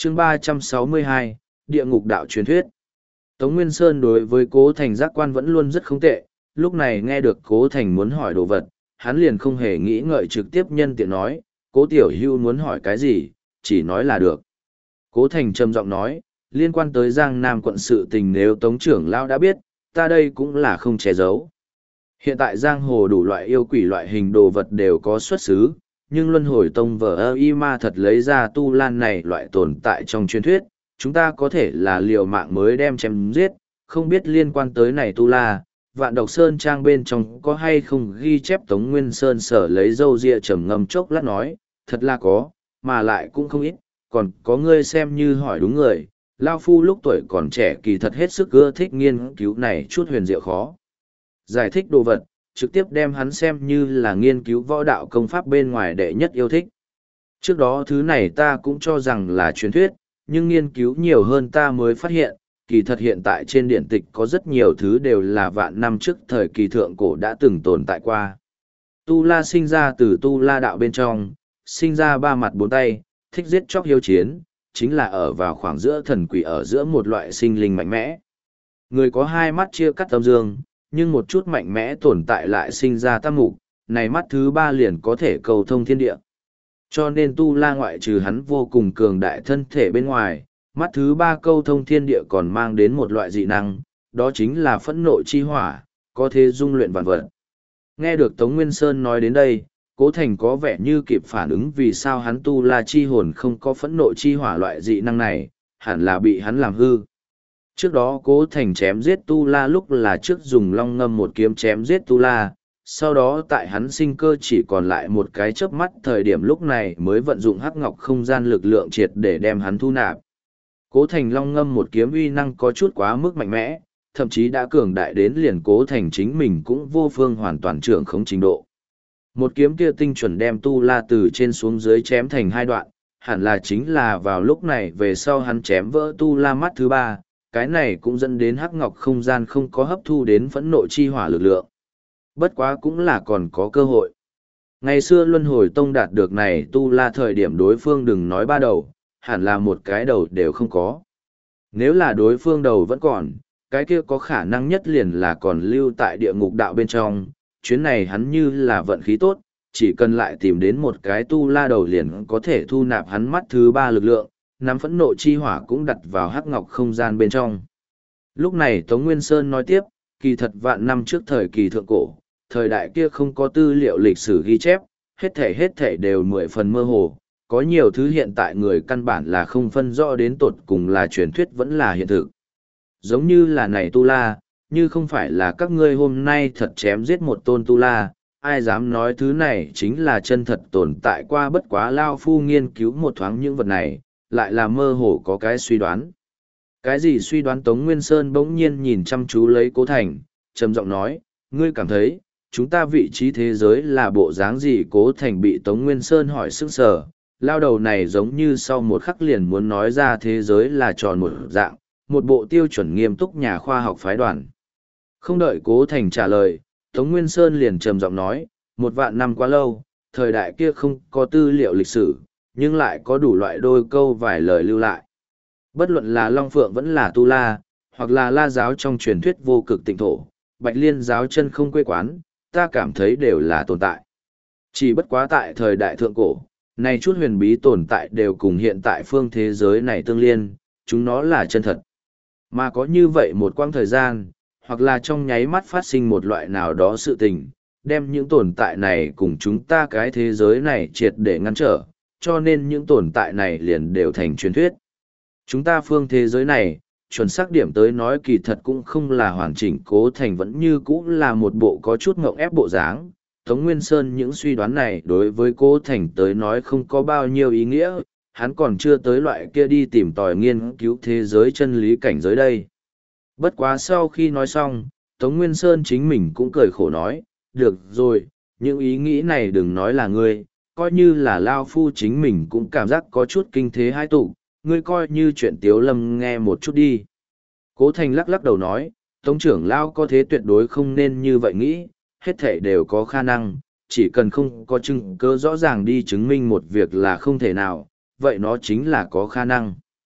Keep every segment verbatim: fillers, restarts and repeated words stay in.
chương ba trăm sáu mươi hai, Địa ngục đạo truyền thuyết. Tống Nguyên Sơn đối với Cố Thành giác quan vẫn luôn rất không tệ, lúc này nghe được Cố Thành muốn hỏi đồ vật, hắn liền không hề nghĩ ngợi trực tiếp nhân tiện nói, Cố Tiểu Hưu muốn hỏi cái gì, chỉ nói là được. Cố Thành trầm giọng nói, liên quan tới Giang Nam quận sự tình nếu Tống trưởng lão đã biết, ta đây cũng là không che giấu. Hiện tại giang hồ đủ loại yêu quỷ loại hình đồ vật đều có xuất xứ, nhưng luân hồi tông vở ơ y ma thật lấy ra tu lan này loại tồn tại trong truyền thuyết, chúng ta có thể là liều mạng mới đem chém giết, không biết liên quan tới này tu la, vạn độc sơn trang bên trong có hay không ghi chép Tống Nguyên Sơn sở lấy dâu ria trầm ngâm chốc lát nói, thật là có, mà lại cũng không ít, còn có ngươi xem như hỏi đúng người, Lao Phu lúc tuổi còn trẻ kỳ thật hết sức ưa thích nghiên cứu này chút huyền diệu khó. Giải thích đồ vật, trực tiếp đem hắn xem như là nghiên cứu võ đạo công pháp bên ngoài đệ nhất yêu thích. Trước đó thứ này ta cũng cho rằng là truyền thuyết, nhưng nghiên cứu nhiều hơn ta mới phát hiện, kỳ thật hiện tại trên điện tịch có rất nhiều thứ đều là vạn năm trước thời kỳ thượng cổ đã từng tồn tại qua. Tu La sinh ra từ Tu La đạo bên trong, sinh ra ba mặt bốn tay, thích giết chóc hiếu chiến, chính là ở vào khoảng giữa thần quỷ ở giữa một loại sinh linh mạnh mẽ. Người có hai mắt chia cắt âm dương, nhưng một chút mạnh mẽ tồn tại lại sinh ra tam mục, này mắt thứ ba liền có thể cầu thông thiên địa. Cho nên Tu La ngoại trừ hắn vô cùng cường đại thân thể bên ngoài, mắt thứ ba câu thông thiên địa còn mang đến một loại dị năng, đó chính là phẫn nộ chi hỏa, có thể dung luyện vạn vật. Nghe được Tống Nguyên Sơn nói đến đây, Cố Thành có vẻ như kịp phản ứng vì sao hắn Tu La chi hồn không có phẫn nộ chi hỏa loại dị năng này, hẳn là bị hắn làm hư. Trước đó Cố Thành chém giết Tu La lúc là trước dùng long ngâm một kiếm chém giết Tu La, sau đó tại hắn sinh cơ chỉ còn lại một cái chớp mắt thời điểm lúc này mới vận dụng hắc ngọc không gian lực lượng triệt để đem hắn thu nạp. Cố Thành long ngâm một kiếm uy năng có chút quá mức mạnh mẽ, thậm chí đã cường đại đến liền Cố Thành chính mình cũng vô phương hoàn toàn trưởng khống trình độ. Một kiếm kia tinh chuẩn đem Tu La từ trên xuống dưới chém thành hai đoạn, hẳn là chính là vào lúc này về sau hắn chém vỡ Tu La mắt thứ ba, cái này cũng dẫn đến hắc ngọc không gian không có hấp thu đến phẫn nộ chi hỏa lực lượng. Bất quá cũng là còn có cơ hội. Ngày xưa Luân Hồi Tông đạt được này Tu La thời điểm đối phương đừng nói ba đầu, hẳn là một cái đầu đều không có. Nếu là đối phương đầu vẫn còn, cái kia có khả năng nhất liền là còn lưu tại địa ngục đạo bên trong, chuyến này hắn như là vận khí tốt, chỉ cần lại tìm đến một cái Tu La đầu liền có thể thu nạp hắn mắt thứ ba lực lượng, nắm phẫn nộ chi hỏa cũng đặt vào hắc ngọc không gian bên trong. Lúc này Tống Nguyên Sơn nói tiếp, kỳ thật vạn năm trước thời kỳ thượng cổ, thời đại kia không có tư liệu lịch sử ghi chép, hết thể hết thể đều mười phần mơ hồ, có nhiều thứ hiện tại người căn bản là không phân rõ đến tột cùng là truyền thuyết vẫn là hiện thực. Giống như là này Tu La, như không phải là các ngươi hôm nay thật chém giết một tôn Tu La, ai dám nói thứ này chính là chân thật tồn tại qua bất quá Lao Phu nghiên cứu một thoáng những vật này, lại là mơ hồ có cái suy đoán. Cái gì suy đoán? Tống Nguyên Sơn bỗng nhiên nhìn chăm chú lấy Cố Thành, trầm giọng nói, ngươi cảm thấy, chúng ta vị trí thế giới là bộ dáng gì? Cố Thành bị Tống Nguyên Sơn hỏi sững sờ, lao đầu này giống như sau một khắc liền muốn nói ra thế giới là tròn một dạng, một bộ tiêu chuẩn nghiêm túc nhà khoa học phái đoàn. Không đợi Cố Thành trả lời, Tống Nguyên Sơn liền trầm giọng nói, một vạn năm quá lâu, thời đại kia không có tư liệu lịch sử, nhưng lại có đủ loại đôi câu vài lời lưu lại. Bất luận là Long Phượng vẫn là Tu La, hoặc là La giáo trong truyền thuyết vô cực tịnh thổ, Bạch Liên giáo chân không quê quán, ta cảm thấy đều là tồn tại. Chỉ bất quá tại thời đại thượng cổ, này chút huyền bí tồn tại đều cùng hiện tại phương thế giới này tương liên, chúng nó là chân thật. Mà có như vậy một quãng thời gian, hoặc là trong nháy mắt phát sinh một loại nào đó sự tình, đem những tồn tại này cùng chúng ta cái thế giới này triệt để ngăn trở, cho nên những tồn tại này liền đều thành truyền thuyết. Chúng ta phương thế giới này, chuẩn xác điểm tới nói kỳ thật cũng không là hoàn chỉnh. Cố Thành vẫn như cũ là một bộ có chút ngộng ép bộ dáng. Tống Nguyên Sơn những suy đoán này đối với Cố Thành tới nói không có bao nhiêu ý nghĩa, hắn còn chưa tới loại kia đi tìm tòi nghiên cứu thế giới chân lý cảnh giới đây. Bất quá sau khi nói xong, Tống Nguyên Sơn chính mình cũng cười khổ nói, được rồi, những ý nghĩ này đừng nói là ngươi, coi như là Lao Phu chính mình cũng cảm giác có chút kinh thế hai tụ, ngươi coi như chuyện Tiếu Lâm nghe một chút đi. Cố Thành lắc lắc đầu nói, Tống trưởng Lao có thế tuyệt đối không nên như vậy nghĩ, hết thể đều có khả năng, chỉ cần không có chứng cứ rõ ràng đi chứng minh một việc là không thể nào, vậy nó chính là có khả năng.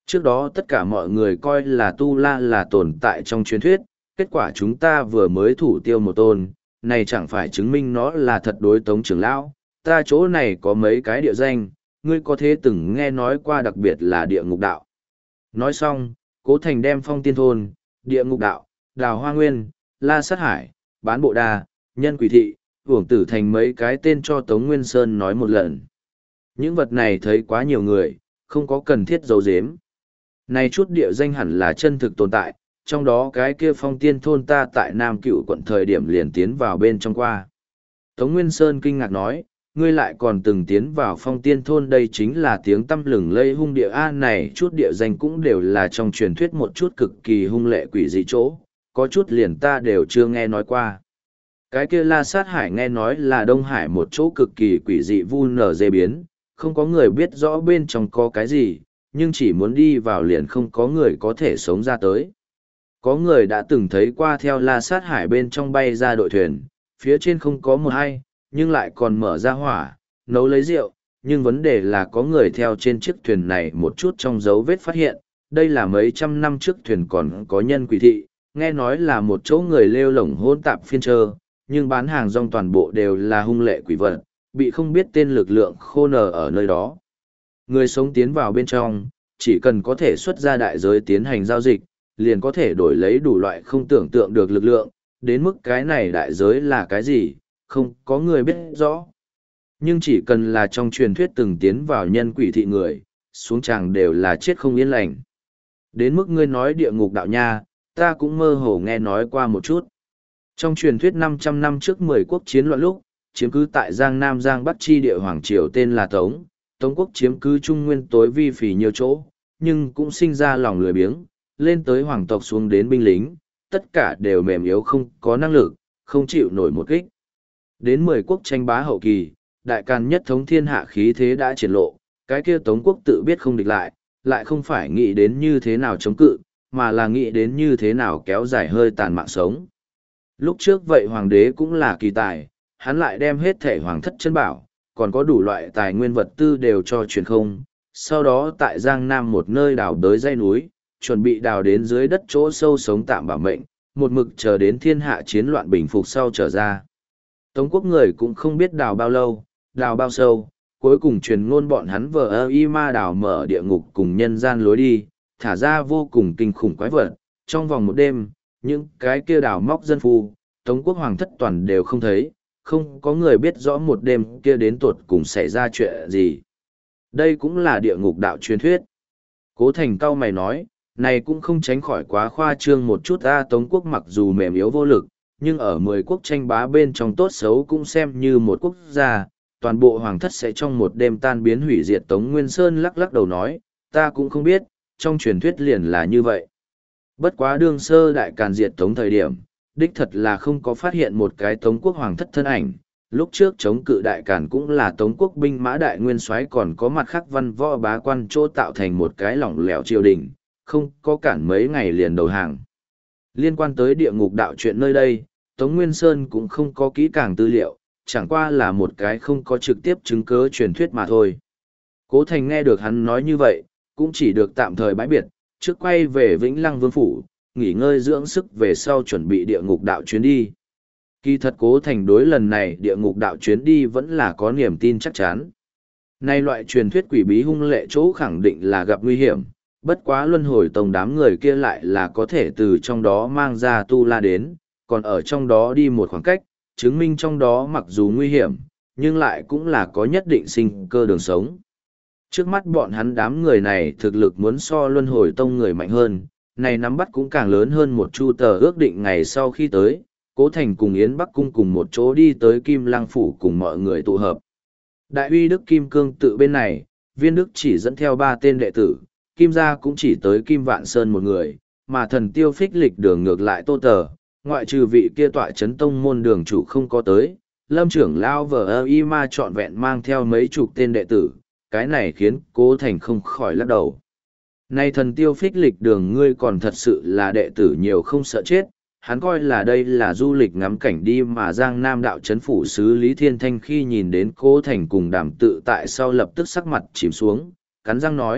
Trước đó tất cả mọi người coi là Tu La là tồn tại trong truyền thuyết, kết quả chúng ta vừa mới thủ tiêu một tôn, này chẳng phải chứng minh nó là thật đối Tống trưởng lão, ta chỗ này có mấy cái địa danh, ngươi có thể từng nghe nói qua đặc biệt là địa ngục đạo. Nói xong, Cố Thành đem Phong Tiên Thôn, địa ngục đạo, Đào Hoa Nguyên, La Sát Hải, Bán Bộ Đa, Nhân Quỷ Thị, Uổng Tử Thành mấy cái tên cho Tống Nguyên Sơn nói một lần. Những vật này thấy quá nhiều người, không có cần thiết giấu giếm. Này chút địa danh hẳn là chân thực tồn tại, trong đó cái kia Phong Tiên Thôn ta tại Nam Cựu quận thời điểm liền tiến vào bên trong qua. Tống Nguyên Sơn kinh ngạc nói, ngươi lại còn từng tiến vào Phong Tiên Thôn, đây chính là tiếng tăm lừng lây hung địa a, này chút địa danh cũng đều là trong truyền thuyết một chút cực kỳ hung lệ quỷ dị chỗ, có chút liền ta đều chưa nghe nói qua. Cái kia La Sát Hải nghe nói là Đông Hải một chỗ cực kỳ quỷ dị vu nở dê biến, không có người biết rõ bên trong có cái gì, nhưng chỉ muốn đi vào liền không có người có thể sống ra tới. Có người đã từng thấy qua theo La Sát Hải bên trong bay ra đội thuyền, phía trên không có một ai, nhưng lại còn mở ra hỏa, nấu lấy rượu, nhưng vấn đề là có người theo trên chiếc thuyền này một chút trong dấu vết phát hiện, đây là mấy trăm năm trước thuyền còn có nhân quỷ thị, nghe nói là một chỗ người lêu lổng hôn tạp phiên trơ, nhưng bán hàng rong toàn bộ đều là hung lệ quỷ vật, bị không biết tên lực lượng khô nở ở nơi đó. Người sống tiến vào bên trong, chỉ cần có thể xuất ra đại giới tiến hành giao dịch, liền có thể đổi lấy đủ loại không tưởng tượng được lực lượng, đến mức cái này đại giới là cái gì, không có người biết rõ. Nhưng chỉ cần là trong truyền thuyết từng tiến vào nhân quỷ thị người, xuống tràng đều là chết không yên lành. Đến mức ngươi nói địa ngục đạo nha, ta cũng mơ hồ nghe nói qua một chút. Trong truyền thuyết năm trăm năm trước mười quốc chiến loạn lúc, chiếm cứ tại Giang Nam Giang Bắc chi địa Hoàng Triều tên là Tống, Tống quốc chiếm cứ Trung Nguyên tối vi phì nhiều chỗ, nhưng cũng sinh ra lòng lười biếng, lên tới hoàng tộc xuống đến binh lính, tất cả đều mềm yếu không có năng lực, không chịu nổi một kích. Đến mười quốc tranh bá hậu kỳ, đại càn nhất thống thiên hạ khí thế đã triển lộ, cái kia Tống quốc tự biết không địch lại, lại không phải nghĩ đến như thế nào chống cự, mà là nghĩ đến như thế nào kéo dài hơi tàn mạng sống. Lúc trước vậy hoàng đế cũng là kỳ tài, hắn lại đem hết thể hoàng thất chân bảo, còn có đủ loại tài nguyên vật tư đều cho truyền không, sau đó tại Giang Nam một nơi đào đới dãy núi, chuẩn bị đào đến dưới đất chỗ sâu sống tạm bảo mệnh, một mực chờ đến thiên hạ chiến loạn bình phục sau trở ra. Tống quốc người cũng không biết đào bao lâu, đào bao sâu, cuối cùng truyền ngôn bọn hắn vờ ơ y ma đào mở địa ngục cùng nhân gian lối đi, thả ra vô cùng kinh khủng quái vật. Trong vòng một đêm, những cái kia đào móc dân phu, Tống quốc hoàng thất toàn đều không thấy, không có người biết rõ một đêm kia đến tuột cùng xảy ra chuyện gì. Đây cũng là địa ngục đạo truyền thuyết. Cố Thành cao mày nói, này cũng không tránh khỏi quá khoa trương một chút. A Tống quốc mặc dù mềm yếu vô lực, nhưng ở mười quốc tranh bá bên trong tốt xấu cũng xem như một quốc gia, toàn bộ hoàng thất sẽ trong một đêm tan biến hủy diệt. Tống Nguyên Sơn lắc lắc đầu nói, ta cũng không biết, trong truyền thuyết liền là như vậy. Bất quá đương sơ đại càn diệt Tống thời điểm, đích thật là không có phát hiện một cái Tống quốc hoàng thất thân ảnh. Lúc trước chống cự đại càn cũng là Tống quốc binh mã đại nguyên soái, còn có mặt khác văn võ bá quan chỗ tạo thành một cái lỏng lẻo triều đình, không có cản mấy ngày liền đầu hàng. Liên quan tới địa ngục đạo chuyện nơi đây, Tống Nguyên Sơn cũng không có kỹ càng tư liệu, chẳng qua là một cái không có trực tiếp chứng cứ truyền thuyết mà thôi. Cố Thành nghe được hắn nói như vậy, cũng chỉ được tạm thời bãi biệt, trước quay về Vĩnh Lăng Vương Phủ, nghỉ ngơi dưỡng sức về sau chuẩn bị địa ngục đạo chuyến đi. Kỳ thật Cố Thành đối lần này địa ngục đạo chuyến đi vẫn là có niềm tin chắc chắn. Nay loại truyền thuyết quỷ bí hung lệ chỗ khẳng định là gặp nguy hiểm, bất quá luân hồi tông đám người kia lại là có thể từ trong đó mang ra tu la đến, còn ở trong đó đi một khoảng cách, chứng minh trong đó mặc dù nguy hiểm, nhưng lại cũng là có nhất định sinh cơ đường sống. Trước mắt bọn hắn đám người này thực lực muốn so luân hồi tông người mạnh hơn, này nắm bắt cũng càng lớn hơn một chu tờ ước định. Ngày sau khi tới, Cố Thành cùng Yến Bắc Cung cùng một chỗ đi tới Kim Lăng Phủ cùng mọi người tụ hợp. Đại uy Đức Kim Cương tự bên này, Viên Đức chỉ dẫn theo ba tên đệ tử, Kim gia cũng chỉ tới Kim Vạn Sơn một người, mà thần tiêu phích lịch đường ngược lại Tô Tờ, ngoại trừ vị kia tọa chấn tông môn đường chủ không có tới, Lâm trưởng lao vờ ơ y ma trọn vẹn mang theo mấy chục tên đệ tử, cái này khiến Cố Thành không khỏi lắc đầu. Này thần tiêu phích lịch đường ngươi còn thật sự là đệ tử nhiều không sợ chết, hắn coi là đây là du lịch ngắm cảnh đi mà Giang Nam đạo chấn phủ sứ Lý Thiên Thanh khi nhìn đến Cố Thành cùng Đàm Tự tại sau lập tức sắc mặt chìm xuống, cắn răng nói,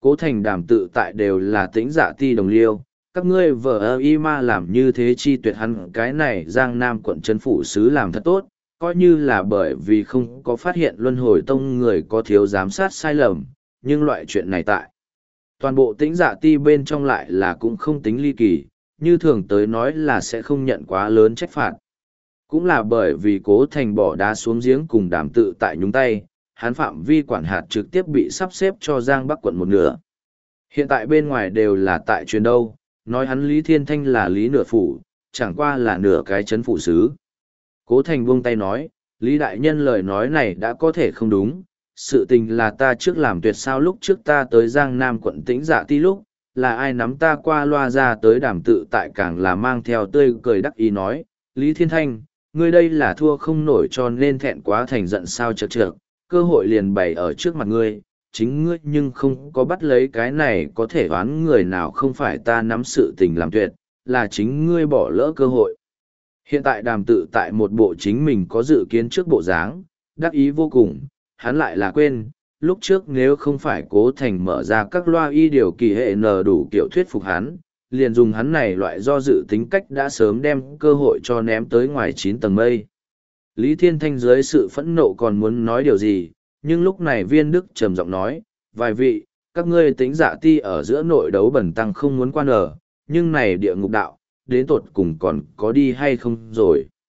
Cố Thành Đàm Tự Tại đều là Tĩnh Dạ Ti đồng liêu, các ngươi vợ ơ y ma làm như thế chi tuyệt hắn cái này Giang Nam quận trấn phủ sứ làm thật tốt, coi như là bởi vì không có phát hiện luân hồi tông người có thiếu giám sát sai lầm, nhưng loại chuyện này tại toàn bộ Tĩnh Dạ Ti bên trong lại là cũng không tính ly kỳ, như thường tới nói là sẽ không nhận quá lớn trách phạt. Cũng là bởi vì Cố Thành bỏ đá xuống giếng cùng Đàm Tự Tại nhúng tay, hắn phạm vi quản hạt trực tiếp bị sắp xếp cho Giang Bắc quận một nửa. Hiện tại bên ngoài đều là tại truyền đâu, nói hắn Lý Thiên Thanh là Lý nửa phủ, chẳng qua là nửa cái chấn phủ sứ. Cố Thành buông tay nói, Lý Đại Nhân lời nói này đã có thể không đúng, sự tình là ta trước làm tuyệt sao lúc trước ta tới Giang Nam quận Tĩnh Dạ Ti lúc, là ai nắm ta qua loa ra tới Đàm Tự Tại càng là mang theo tươi cười đắc ý nói, Lý Thiên Thanh, ngươi đây là thua không nổi cho nên thẹn quá thành giận sao chật chật, cơ hội liền bày ở trước mặt ngươi, chính ngươi nhưng không có bắt lấy cái này có thể đoán người nào không phải ta nắm sự tình làm tuyệt, là chính ngươi bỏ lỡ cơ hội. Hiện tại Đàm Tự Tại một bộ chính mình có dự kiến trước bộ dáng, đắc ý vô cùng, hắn lại là quên, lúc trước nếu không phải Cố Thành mở ra các loa y điều kỳ hệ n đủ kiểu thuyết phục hắn, liền dùng hắn này loại do dự tính cách đã sớm đem cơ hội cho ném tới ngoài chín tầng mây. Lý Thiên Thanh dưới sự phẫn nộ còn muốn nói điều gì, nhưng lúc này Viên Đức trầm giọng nói, vài vị, các ngươi Tĩnh Dạ Ti ở giữa nội đấu bẩn tăng không muốn quan ở, nhưng này địa ngục đạo, đến tột cùng còn có đi hay không rồi.